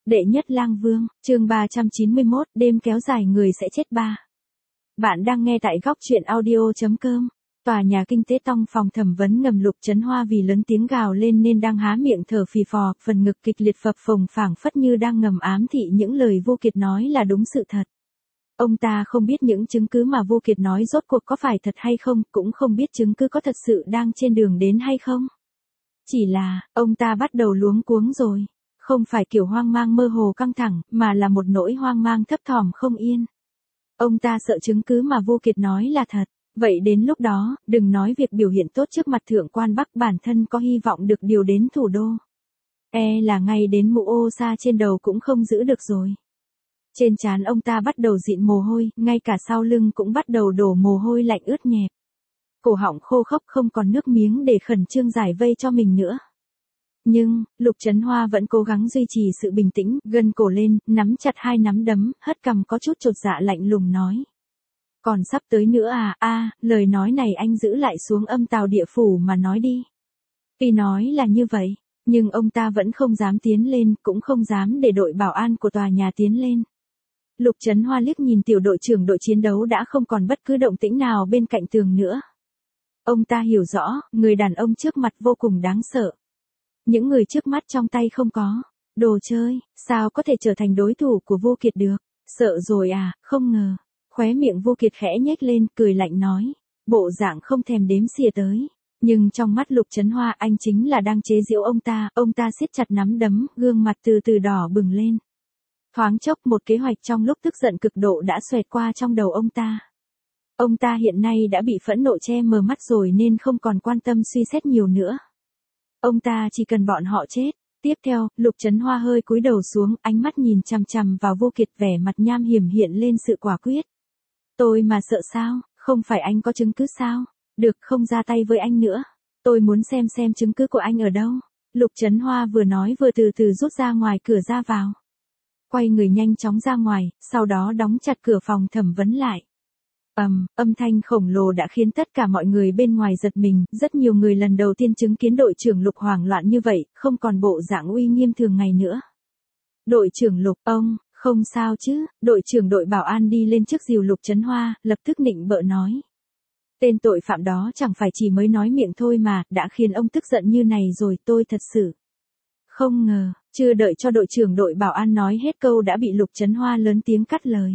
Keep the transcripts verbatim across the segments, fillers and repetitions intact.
Đệ nhất lang vương, chương ba trăm chín mươi mốt, đêm kéo dài người sẽ chết ba. Bạn đang nghe tại góc truyện audio.com. Tòa nhà kinh tế Tong phòng thẩm vấn ngầm Lục Chấn Hoa vì lớn tiếng gào lên nên đang há miệng thở phì phò, phần ngực kịch liệt phập phồng phảng phất như đang ngầm ám thị những lời Vô Kiệt nói là đúng sự thật. Ông ta không biết những chứng cứ mà Vô Kiệt nói rốt cuộc có phải thật hay không, cũng không biết chứng cứ có thật sự đang trên đường đến hay không. Chỉ là, ông ta bắt đầu luống cuống rồi. Không phải kiểu hoang mang mơ hồ căng thẳng, mà là một nỗi hoang mang thấp thỏm không yên. Ông ta sợ chứng cứ mà Vô Kiệt nói là thật. Vậy đến lúc đó, đừng nói việc biểu hiện tốt trước mặt thượng quan Bắc, bản thân có hy vọng được điều đến thủ đô. E là ngay đến mũ ô sa trên đầu cũng không giữ được rồi. Trên trán ông ta bắt đầu dịn mồ hôi, ngay cả sau lưng cũng bắt đầu đổ mồ hôi lạnh ướt nhẹp. Cổ họng khô khốc không còn nước miếng để khẩn trương giải vây cho mình nữa. Nhưng, Lục Chấn Hoa vẫn cố gắng duy trì sự bình tĩnh, gân cổ lên, nắm chặt hai nắm đấm, hất cằm có chút chột dạ lạnh lùng nói. Còn sắp tới nữa à, a, lời nói này anh giữ lại xuống âm tào địa phủ mà nói đi. Tuy nói là như vậy, nhưng ông ta vẫn không dám tiến lên, cũng không dám để đội bảo an của tòa nhà tiến lên. Lục Chấn Hoa liếc nhìn tiểu đội trưởng đội chiến đấu đã không còn bất cứ động tĩnh nào bên cạnh tường nữa. Ông ta hiểu rõ, người đàn ông trước mặt vô cùng đáng sợ. Những người trước mắt trong tay không có đồ chơi, sao có thể trở thành đối thủ của Vô Kiệt được? Sợ rồi à, không ngờ. Khóe miệng Vô Kiệt khẽ nhếch lên, cười lạnh nói, bộ dạng không thèm đếm xỉa tới. Nhưng trong mắt Lục Chấn Hoa anh chính là đang chế giễu ông ta, ông ta siết chặt nắm đấm, gương mặt từ từ đỏ bừng lên. Thoáng chốc một kế hoạch trong lúc tức giận cực độ đã xoẹt qua trong đầu ông ta. Ông ta hiện nay đã bị phẫn nộ che mờ mắt rồi nên không còn quan tâm suy xét nhiều nữa. Ông ta chỉ cần bọn họ chết. Tiếp theo, Lục Chấn Hoa hơi cúi đầu xuống, ánh mắt nhìn chằm chằm vào Vô Kiệt, vẻ mặt nham hiểm hiện lên sự quả quyết. Tôi mà sợ sao, không phải anh có chứng cứ sao? Được, không ra tay với anh nữa. Tôi muốn xem xem chứng cứ của anh ở đâu. Lục Chấn Hoa vừa nói vừa từ từ rút ra ngoài cửa ra vào. Quay người nhanh chóng ra ngoài, sau đó đóng chặt cửa phòng thẩm vấn lại. Ầm, um, âm thanh khổng lồ đã khiến tất cả mọi người bên ngoài giật mình, rất nhiều người lần đầu tiên chứng kiến đội trưởng Lục hoảng loạn như vậy, không còn bộ dạng uy nghiêm thường ngày nữa. Đội trưởng Lục, ông, không sao chứ? Đội trưởng đội bảo an đi lên trước dìu Lục Chấn Hoa, lập tức nịnh bợ nói. Tên tội phạm đó chẳng phải chỉ mới nói miệng thôi mà, đã khiến ông tức giận như này rồi, tôi thật sự không ngờ. Chưa đợi cho đội trưởng đội bảo an nói hết câu đã bị Lục Chấn Hoa lớn tiếng cắt lời.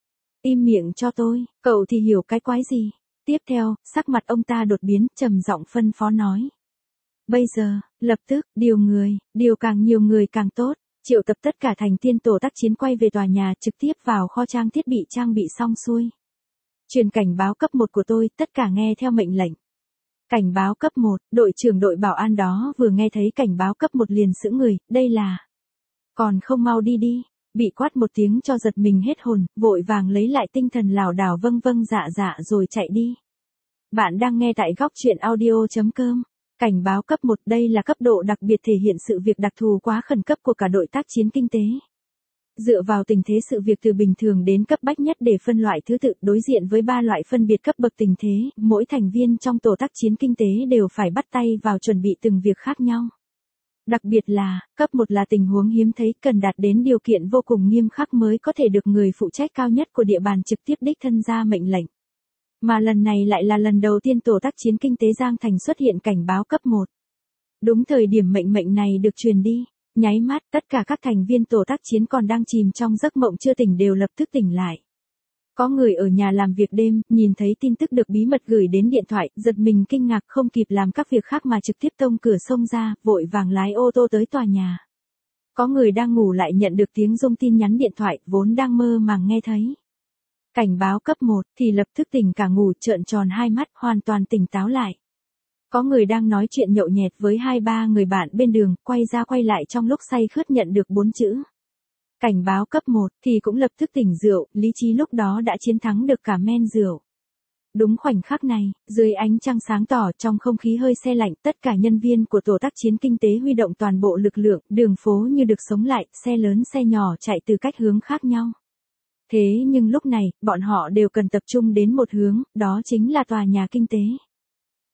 Im miệng cho tôi, cậu thì hiểu cái quái gì? Tiếp theo, sắc mặt ông ta đột biến, trầm giọng phân phó nói. Bây giờ, lập tức, điều người, điều càng nhiều người càng tốt, triệu tập tất cả thành viên tổ tác chiến quay về tòa nhà, trực tiếp vào kho trang thiết bị trang bị xong xuôi. Truyền cảnh báo cấp một của tôi, tất cả nghe theo mệnh lệnh. Cảnh báo cấp một, đội trưởng đội bảo an đó vừa nghe thấy cảnh báo cấp một liền sững người, đây là. Còn không mau đi đi. Bị quát một tiếng cho giật mình hết hồn, vội vàng lấy lại tinh thần lảo đảo vâng vâng dạ dạ rồi chạy đi. Bạn đang nghe tại góc truyện audio.com. Cảnh báo cấp một, đây là cấp độ đặc biệt thể hiện sự việc đặc thù quá khẩn cấp của cả đội tác chiến kinh tế. Dựa vào tình thế sự việc từ bình thường đến cấp bách nhất để phân loại thứ tự, đối diện với ba loại phân biệt cấp bậc tình thế, mỗi thành viên trong tổ tác chiến kinh tế đều phải bắt tay vào chuẩn bị từng việc khác nhau. Đặc biệt là, cấp một là tình huống hiếm thấy, cần đạt đến điều kiện vô cùng nghiêm khắc mới có thể được người phụ trách cao nhất của địa bàn trực tiếp đích thân ra mệnh lệnh. Mà lần này lại là lần đầu tiên tổ tác chiến kinh tế Giang Thành xuất hiện cảnh báo cấp một. Đúng thời điểm mệnh mệnh này được truyền đi, nháy mắt tất cả các thành viên tổ tác chiến còn đang chìm trong giấc mộng chưa tỉnh đều lập tức tỉnh lại. Có người ở nhà làm việc đêm, nhìn thấy tin tức được bí mật gửi đến điện thoại, giật mình kinh ngạc không kịp làm các việc khác mà trực tiếp tông cửa xông ra, vội vàng lái ô tô tới tòa nhà. Có người đang ngủ lại nhận được tiếng rung tin nhắn điện thoại, vốn đang mơ màng nghe thấy. Cảnh báo cấp một, thì lập tức tỉnh cả ngủ, trợn tròn hai mắt, hoàn toàn tỉnh táo lại. Có người đang nói chuyện nhậu nhẹt với hai ba người bạn bên đường, quay ra quay lại trong lúc say khướt nhận được bốn chữ. Cảnh báo cấp một, thì cũng lập tức tỉnh rượu, lý trí lúc đó đã chiến thắng được cả men rượu. Đúng khoảnh khắc này, dưới ánh trăng sáng tỏ trong không khí hơi se lạnh, tất cả nhân viên của tổ tác chiến kinh tế huy động toàn bộ lực lượng, đường phố như được sống lại, xe lớn xe nhỏ chạy từ cách hướng khác nhau. Thế nhưng lúc này, bọn họ đều cần tập trung đến một hướng, đó chính là tòa nhà kinh tế.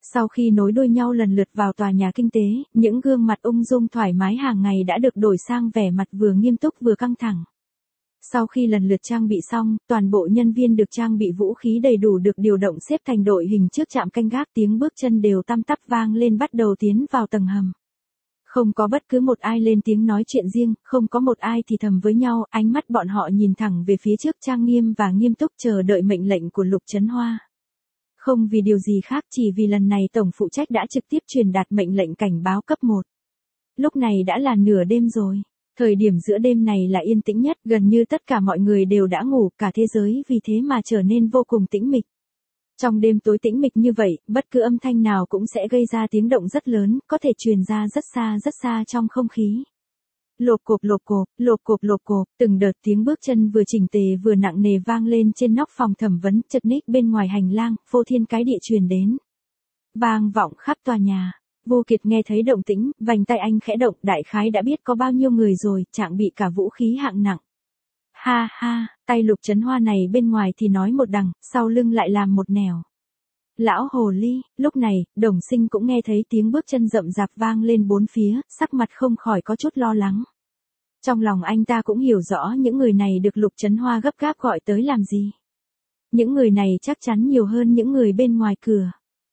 Sau khi nối đuôi nhau lần lượt vào tòa nhà kinh tế, những gương mặt ung dung thoải mái hàng ngày đã được đổi sang vẻ mặt vừa nghiêm túc vừa căng thẳng. Sau khi lần lượt trang bị xong, toàn bộ nhân viên được trang bị vũ khí đầy đủ được điều động xếp thành đội hình trước trạm canh gác, tiếng bước chân đều tăm tắp vang lên bắt đầu tiến vào tầng hầm. Không có bất cứ một ai lên tiếng nói chuyện riêng, không có một ai thì thầm với nhau, ánh mắt bọn họ nhìn thẳng về phía trước trang nghiêm và nghiêm túc chờ đợi mệnh lệnh của Lục Chấn Hoa. Không vì điều gì khác, chỉ vì lần này tổng phụ trách đã trực tiếp truyền đạt mệnh lệnh cảnh báo cấp một. Lúc này đã là nửa đêm rồi. Thời điểm giữa đêm này là yên tĩnh nhất, gần như tất cả mọi người đều đã ngủ, cả thế giới vì thế mà trở nên vô cùng tĩnh mịch. Trong đêm tối tĩnh mịch như vậy, bất cứ âm thanh nào cũng sẽ gây ra tiếng động rất lớn, có thể truyền ra rất xa rất xa trong không khí. Lộp cộp lộp cộp, lộp cộp lộp cộp, từng đợt tiếng bước chân vừa chỉnh tề vừa nặng nề vang lên trên nóc phòng thẩm vấn, chật ních bên ngoài hành lang, phô thiên cái địa truyền đến. Vang vọng khắp tòa nhà. Vô Kiệt nghe thấy động tĩnh, vành tay anh khẽ động, đại khái đã biết có bao nhiêu người rồi, trạng bị cả vũ khí hạng nặng. Ha ha, tay Lục Chấn Hoa này bên ngoài thì nói một đằng, sau lưng lại làm một nẻo. Lão hồ ly, lúc này, Đồng Sinh cũng nghe thấy tiếng bước chân rậm rạp vang lên bốn phía, sắc mặt không khỏi có chút lo lắng. Trong lòng anh ta cũng hiểu rõ những người này được Lục Chấn Hoa gấp gáp gọi tới làm gì. Những người này chắc chắn nhiều hơn những người bên ngoài cửa.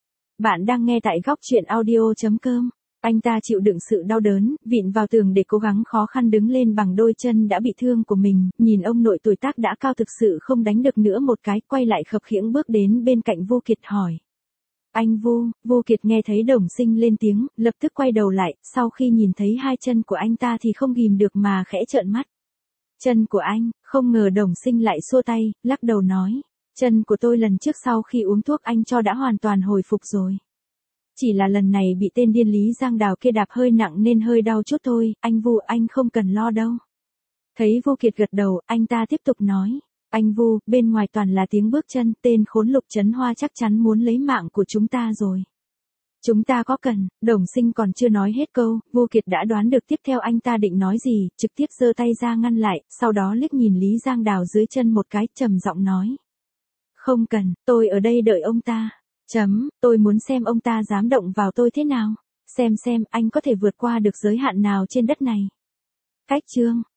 Bạn đang nghe tại góc truyện audio chấm com. Anh ta chịu đựng sự đau đớn, vịn vào tường để cố gắng khó khăn đứng lên bằng đôi chân đã bị thương của mình, nhìn ông nội tuổi tác đã cao thực sự không đánh được nữa một cái, quay lại khập khiễng bước đến bên cạnh Vô Kiệt hỏi. Anh Vô, Vô Kiệt nghe thấy Đồng Sinh lên tiếng, lập tức quay đầu lại, sau khi nhìn thấy hai chân của anh ta thì không ghim được mà khẽ trợn mắt. Chân của anh, không ngờ Đồng Sinh lại xua tay, lắc đầu nói. Chân của tôi lần trước sau khi uống thuốc anh cho đã hoàn toàn hồi phục rồi. Chỉ là lần này bị tên điên Lý Giang Đào kia đạp hơi nặng nên hơi đau chút thôi, anh Vu anh không cần lo đâu. Thấy Vô Kiệt gật đầu, anh ta tiếp tục nói. Anh Vu, bên ngoài toàn là tiếng bước chân, tên khốn Lục Chấn Hoa chắc chắn muốn lấy mạng của chúng ta rồi. Chúng ta có cần, Đồng Sinh còn chưa nói hết câu, Vô Kiệt đã đoán được tiếp theo anh ta định nói gì, trực tiếp giơ tay ra ngăn lại, sau đó liếc nhìn Lý Giang Đào dưới chân một cái, trầm giọng nói. Không cần, tôi ở đây đợi ông ta. Chấm, tôi muốn xem ông ta dám động vào tôi thế nào. Xem xem anh có thể vượt qua được giới hạn nào trên đất này. Cách chương.